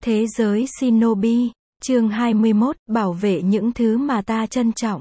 Thế giới Shinobi, chương 21, bảo vệ những thứ mà ta trân trọng.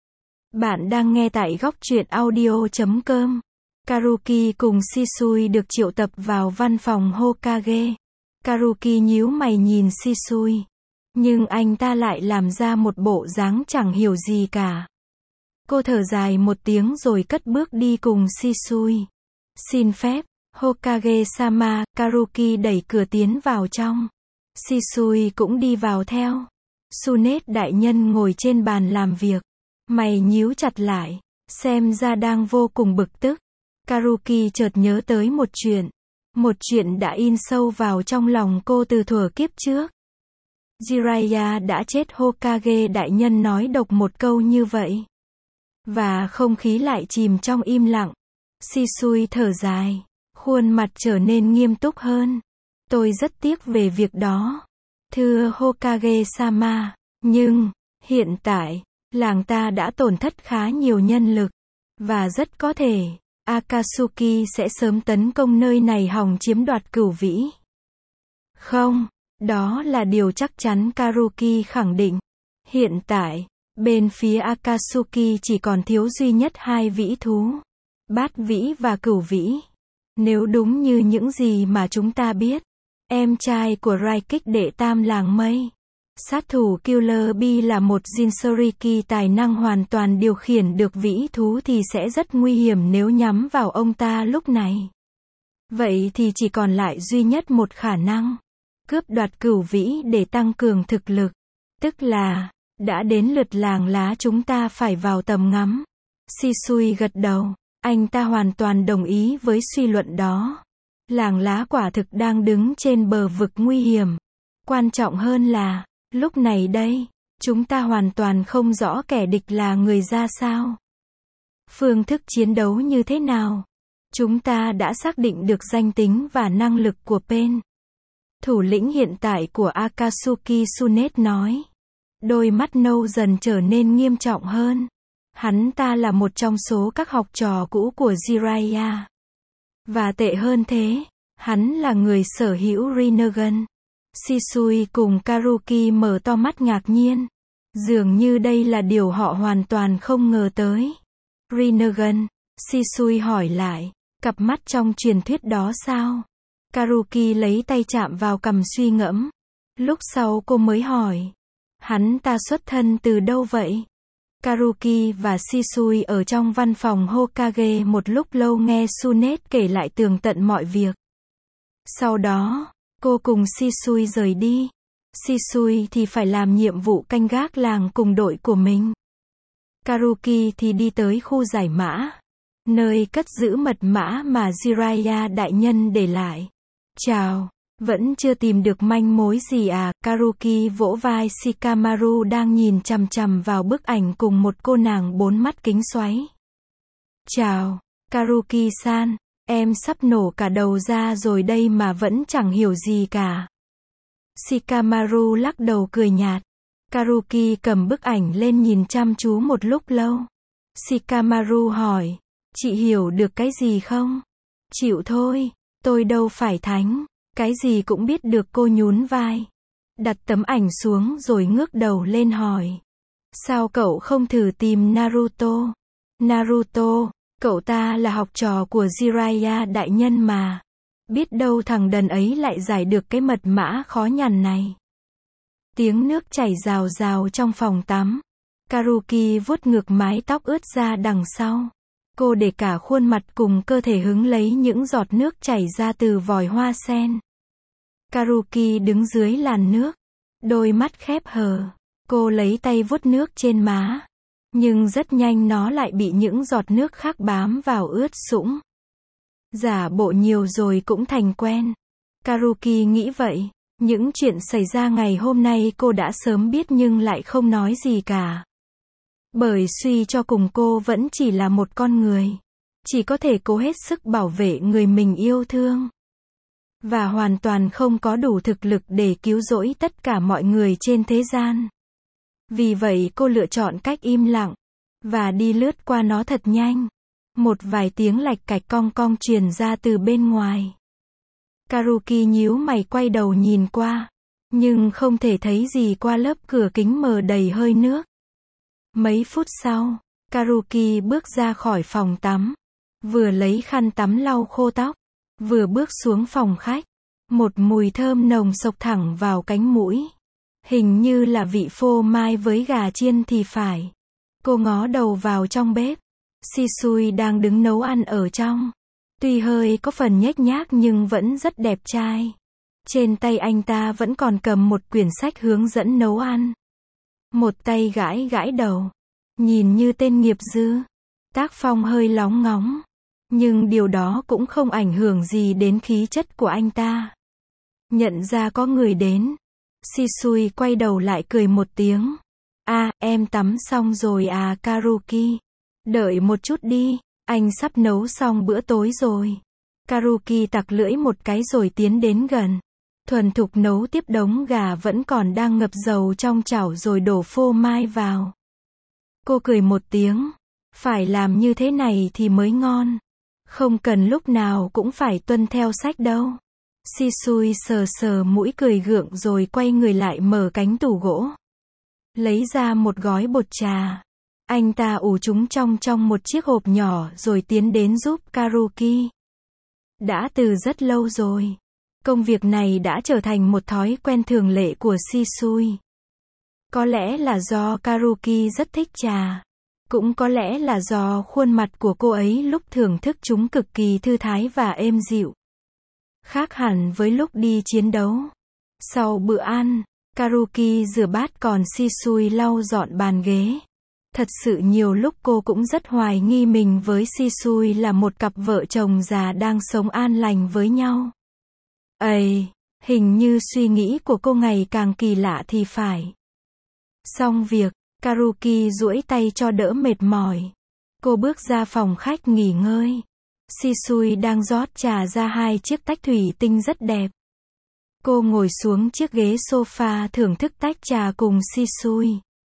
Bạn đang nghe tại góc truyện audio.com. Karuki cùng Shisui được triệu tập vào văn phòng Hokage. Karuki nhíu mày nhìn Shisui. Nhưng anh ta lại làm ra một bộ dáng chẳng hiểu gì cả. Cô thở dài một tiếng rồi cất bước đi cùng Shisui. Xin phép, Hokage-sama, Karuki đẩy cửa tiến vào trong. Shisui cũng đi vào theo. Tsunade đại nhân ngồi trên bàn làm việc. Mày nhíu chặt lại, xem ra đang vô cùng bực tức. Karuki chợt nhớ tới một chuyện. Một chuyện đã in sâu vào trong lòng cô từ thuở kiếp trước. Jiraiya đã chết, Hokage đại nhân nói độc một câu như vậy. Và không khí lại chìm trong im lặng. Shisui thở dài, khuôn mặt trở nên nghiêm túc hơn. Tôi rất tiếc về việc đó. Thưa Hokage-sama, nhưng, hiện tại, làng ta đã tổn thất khá nhiều nhân lực. Và rất có thể, Akatsuki sẽ sớm tấn công nơi này hòng chiếm đoạt Cửu Vĩ. Không, đó là điều chắc chắn, Karuki khẳng định. Hiện tại, bên phía Akatsuki chỉ còn thiếu duy nhất hai vĩ thú. Bát Vĩ và Cửu Vĩ. Nếu đúng như những gì mà chúng ta biết, em trai của Raikik đệ tam làng mây, sát thủ Killer Bee là một Jinchuriki tài năng hoàn toàn điều khiển được vĩ thú thì sẽ rất nguy hiểm nếu nhắm vào ông ta lúc này. Vậy thì chỉ còn lại duy nhất một khả năng. Cướp đoạt Cửu Vĩ để tăng cường thực lực. Tức là, đã đến lượt làng lá chúng ta phải vào tầm ngắm. Shisui gật đầu. Anh ta hoàn toàn đồng ý với suy luận đó. Làng lá quả thực đang đứng trên bờ vực nguy hiểm. Quan trọng hơn là, lúc này đây, chúng ta hoàn toàn không rõ kẻ địch là người ra sao. Phương thức chiến đấu như thế nào. Chúng ta đã xác định được danh tính và năng lực của Pain. Thủ lĩnh hiện tại của Akatsuki, Tsunade nói. Đôi mắt nâu dần trở nên nghiêm trọng hơn. Hắn ta là một trong số các học trò cũ của Jiraiya. Và tệ hơn thế, hắn là người sở hữu Rinnegan. Shisui cùng Karuki mở to mắt ngạc nhiên. Dường như đây là điều họ hoàn toàn không ngờ tới. Rinnegan, Shisui hỏi lại, cặp mắt trong truyền thuyết đó sao? Karuki lấy tay chạm vào cằm suy ngẫm. Lúc sau cô mới hỏi, hắn ta xuất thân từ đâu vậy? Karuki và Shisui ở trong văn phòng Hokage một lúc lâu nghe Tsunade kể lại tường tận mọi việc. Sau đó, cô cùng Shisui rời đi. Shisui thì phải làm nhiệm vụ canh gác làng cùng đội của mình. Karuki thì đi tới khu giải mã, nơi cất giữ mật mã mà Jiraiya đại nhân để lại. Chào, vẫn chưa tìm được manh mối gì à? Karuki vỗ vai Shikamaru đang nhìn chằm chằm vào bức ảnh cùng một cô nàng bốn mắt kính xoáy. Chào, Karuki-san, em sắp nổ cả đầu ra rồi đây mà vẫn chẳng hiểu gì cả. Shikamaru lắc đầu cười nhạt. Karuki cầm bức ảnh lên nhìn chăm chú một lúc lâu. Shikamaru hỏi, chị hiểu được cái gì không? Chịu thôi, tôi đâu phải thánh. Cái gì cũng biết được, cô nhún vai. Đặt tấm ảnh xuống rồi ngước đầu lên hỏi. Sao cậu không thử tìm Naruto? Naruto, cậu ta là học trò của Jiraiya đại nhân mà. Biết đâu thằng đần ấy lại giải được cái mật mã khó nhằn này. Tiếng nước chảy rào rào trong phòng tắm. Karuki vuốt ngược mái tóc ướt ra đằng sau. Cô để cả khuôn mặt cùng cơ thể hứng lấy những giọt nước chảy ra từ vòi hoa sen. Karuki đứng dưới làn nước, đôi mắt khép hờ. Cô lấy tay vuốt nước trên má. Nhưng rất nhanh nó lại bị những giọt nước khác bám vào ướt sũng. Giả bộ nhiều rồi cũng thành quen. Karuki nghĩ vậy. Những chuyện xảy ra ngày hôm nay cô đã sớm biết nhưng lại không nói gì cả. Bởi suy cho cùng cô vẫn chỉ là một con người. Chỉ có thể cố hết sức bảo vệ người mình yêu thương. Và hoàn toàn không có đủ thực lực để cứu rỗi tất cả mọi người trên thế gian. Vì vậy cô lựa chọn cách im lặng. Và đi lướt qua nó thật nhanh. Một vài tiếng lạch cạch cong cong truyền ra từ bên ngoài. Karuki nhíu mày quay đầu nhìn qua. nhưng không thể thấy gì qua lớp cửa kính mờ đầy hơi nước. Mấy phút sau, Karuki bước ra khỏi phòng tắm, vừa lấy khăn tắm lau khô tóc, vừa bước xuống phòng khách. Một mùi thơm nồng xộc thẳng vào cánh mũi. Hình như là vị phô mai với gà chiên thì phải. Cô ngó đầu vào trong bếp. Shisui đang đứng nấu ăn ở trong. Tuy hơi có phần nhếch nhác nhưng vẫn rất đẹp trai. Trên tay anh ta vẫn còn cầm một quyển sách hướng dẫn nấu ăn. Một tay gãi gãi đầu. Nhìn như tên nghiệp dư. Tác phong hơi lóng ngóng. Nhưng điều đó cũng không ảnh hưởng gì đến khí chất của anh ta. Nhận ra có người đến. Shisui quay đầu lại cười một tiếng. À, em tắm xong rồi à Karuki. Đợi một chút đi, anh sắp nấu xong bữa tối rồi. Karuki tặc lưỡi một cái rồi tiến đến gần. Thuần thục nấu tiếp đống gà vẫn còn đang ngập dầu trong chảo rồi đổ phô mai vào. Cô cười một tiếng. Phải làm như thế này thì mới ngon. Không cần lúc nào cũng phải tuân theo sách đâu. Shisui sờ sờ mũi cười gượng rồi quay người lại mở cánh tủ gỗ. Lấy ra một gói bột trà. Anh ta ủ chúng trong một chiếc hộp nhỏ rồi tiến đến giúp Karuki. Đã từ rất lâu rồi. Công việc này đã trở thành một thói quen thường lệ của Shisui. Có lẽ là do Karuki rất thích trà. Cũng có lẽ là do khuôn mặt của cô ấy lúc thưởng thức chúng cực kỳ thư thái và êm dịu. Khác hẳn với lúc đi chiến đấu. Sau bữa ăn, Karuki rửa bát còn Shisui lau dọn bàn ghế. Thật sự nhiều lúc cô cũng rất hoài nghi mình với Shisui là một cặp vợ chồng già đang sống an lành với nhau. Ây, hình như suy nghĩ của cô ngày càng kỳ lạ thì phải. Xong việc, Karuki duỗi tay cho đỡ mệt mỏi. Cô bước ra phòng khách nghỉ ngơi. Shisui đang rót trà ra 2 chiếc tách thủy tinh rất đẹp. Cô ngồi xuống chiếc ghế sofa thưởng thức tách trà cùng Shisui.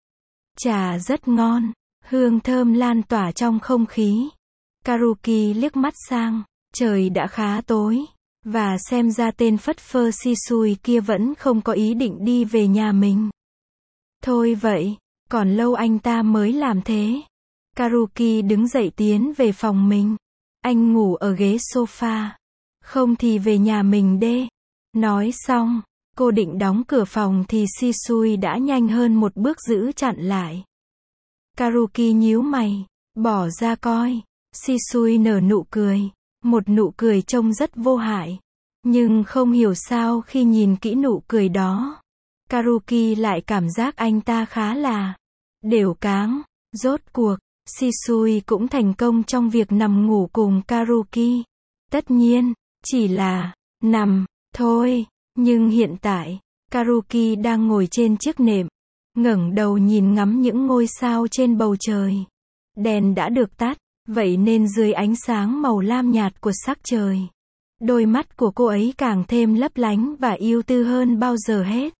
Trà rất ngon, hương thơm lan tỏa trong không khí. Karuki liếc mắt sang, trời đã khá tối, và xem ra tên phất phơ Shisui kia vẫn không có ý định đi về nhà mình. Thôi vậy, còn lâu anh ta mới làm thế. Karuki đứng dậy tiến về phòng mình. Anh ngủ ở ghế sofa. Không thì về nhà mình đê. Nói xong, cô định đóng cửa phòng thì Shisui đã nhanh hơn một bước giữ chặn lại. Karuki nhíu mày, bỏ ra coi. Shisui nở nụ cười. Một nụ cười trông rất vô hại. Nhưng không hiểu sao khi nhìn kỹ nụ cười đó, Karuki lại cảm giác anh ta khá là đều cáng. Rốt cuộc, Shisui cũng thành công trong việc nằm ngủ cùng Karuki. Tất nhiên, chỉ là nằm thôi. Nhưng hiện tại, Karuki đang ngồi trên chiếc nệm, ngẩng đầu nhìn ngắm những ngôi sao trên bầu trời. Đèn đã được tắt, vậy nên dưới ánh sáng màu lam nhạt của sắc trời, đôi mắt của cô ấy càng thêm lấp lánh và yêu tư hơn bao giờ hết.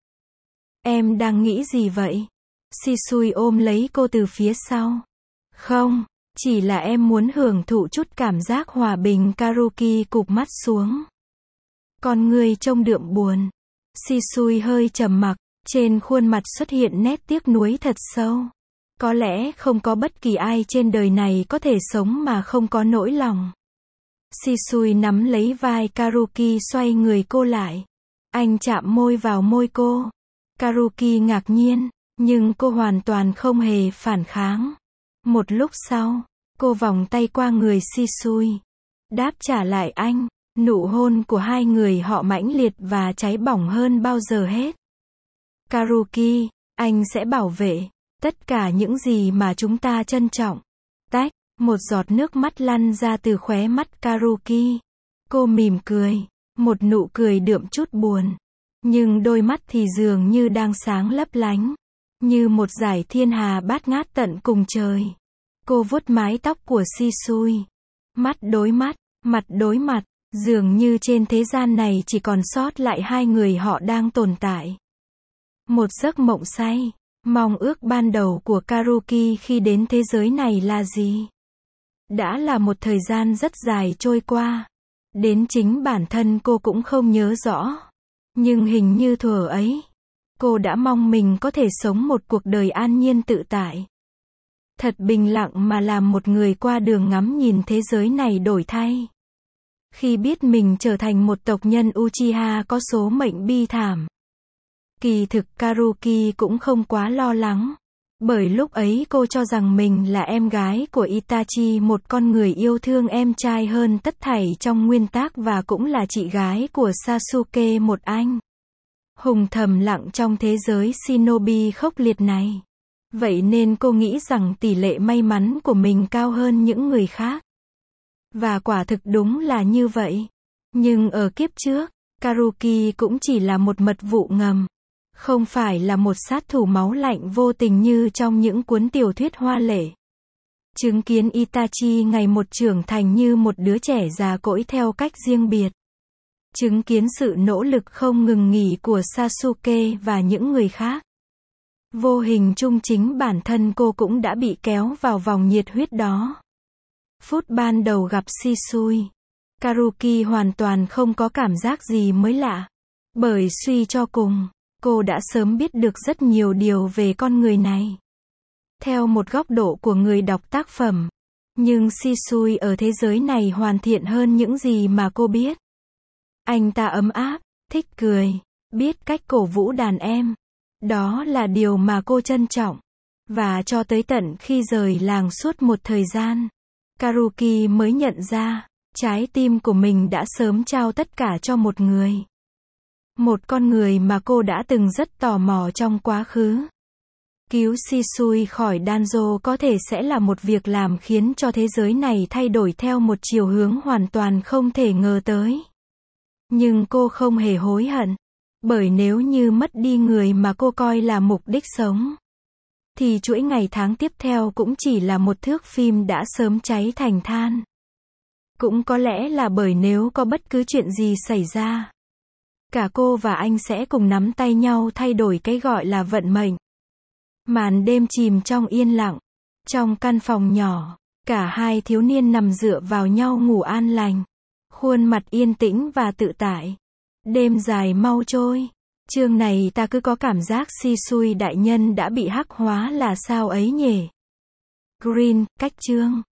Em đang nghĩ gì vậy? Shisui ôm lấy cô từ phía sau. Không, chỉ là em muốn hưởng thụ chút cảm giác hòa bình. Karuki cụp mắt xuống. Con người trông đượm buồn. Shisui hơi trầm mặc, trên khuôn mặt xuất hiện nét tiếc nuối thật sâu. Có lẽ không có bất kỳ ai trên đời này có thể sống mà không có nỗi lòng. Shisui nắm lấy vai Karuki xoay người cô lại. Anh chạm môi vào môi cô. Karuki ngạc nhiên, nhưng cô hoàn toàn không hề phản kháng. Một lúc sau, cô vòng tay qua người Shisui, đáp trả lại anh. Nụ hôn của hai người họ mãnh liệt và cháy bỏng hơn bao giờ hết. Karuki, anh sẽ bảo vệ tất cả những gì mà chúng ta trân trọng. Tách, một giọt nước mắt lăn ra từ khóe mắt Karuki. Cô mỉm cười, một nụ cười đượm chút buồn. Nhưng đôi mắt thì dường như đang sáng lấp lánh, như một dải thiên hà bát ngát tận cùng trời. Cô vuốt mái tóc của Shisui. Mắt đối mắt, mặt đối mặt, dường như trên thế gian này chỉ còn sót lại hai người họ đang tồn tại. Một giấc mộng say. Mong ước ban đầu của Karuki khi đến thế giới này là gì? Đã là một thời gian rất dài trôi qua. Đến chính bản thân cô cũng không nhớ rõ. Nhưng hình như thuở ấy, cô đã mong mình có thể sống một cuộc đời an nhiên tự tại. Thật bình lặng mà làm một người qua đường ngắm nhìn thế giới này đổi thay. Khi biết mình trở thành một tộc nhân Uchiha có số mệnh bi thảm. Kỳ thực Karuki cũng không quá lo lắng. Bởi lúc ấy cô cho rằng mình là em gái của Itachi, một con người yêu thương em trai hơn tất thảy trong nguyên tác và cũng là chị gái của Sasuke, một anh hùng thầm lặng trong thế giới shinobi khốc liệt này. Vậy nên cô nghĩ rằng tỷ lệ may mắn của mình cao hơn những người khác. Và quả thực đúng là như vậy. Nhưng ở kiếp trước, Karuki cũng chỉ là một mật vụ ngầm. Không phải là một sát thủ máu lạnh vô tình như trong những cuốn tiểu thuyết hoa lệ. Chứng kiến Itachi ngày một trưởng thành như một đứa trẻ già cỗi theo cách riêng biệt. Chứng kiến sự nỗ lực không ngừng nghỉ của Sasuke và những người khác. Vô hình chung chính bản thân cô cũng đã bị kéo vào vòng nhiệt huyết đó. Phút ban đầu gặp Shisui, Karuki hoàn toàn không có cảm giác gì mới lạ. Bởi suy cho cùng, cô đã sớm biết được rất nhiều điều về con người này. Theo một góc độ của người đọc tác phẩm. Nhưng Shisui ở thế giới này hoàn thiện hơn những gì mà cô biết. Anh ta ấm áp, thích cười, biết cách cổ vũ đàn em. Đó là điều mà cô trân trọng. Và cho tới tận khi rời làng suốt một thời gian, Karuki mới nhận ra, trái tim của mình đã sớm trao tất cả cho một người. Một con người mà cô đã từng rất tò mò trong quá khứ. Cứu Shisui khỏi Danzo có thể sẽ là một việc làm khiến cho thế giới này thay đổi theo một chiều hướng hoàn toàn không thể ngờ tới. Nhưng cô không hề hối hận. Bởi nếu như mất đi người mà cô coi là mục đích sống, thì chuỗi ngày tháng tiếp theo cũng chỉ là một thước phim đã sớm cháy thành than. Cũng có lẽ là bởi nếu có bất cứ chuyện gì xảy ra, cả cô và anh sẽ cùng nắm tay nhau thay đổi cái gọi là vận mệnh. Màn đêm chìm trong yên lặng. Trong căn phòng nhỏ, cả hai thiếu niên nằm dựa vào nhau ngủ an lành. Khuôn mặt yên tĩnh và tự tại. Đêm dài mau trôi. Chương này ta cứ có cảm giác Shisui đại nhân đã bị hắc hóa là sao ấy nhỉ? Green, cách chương.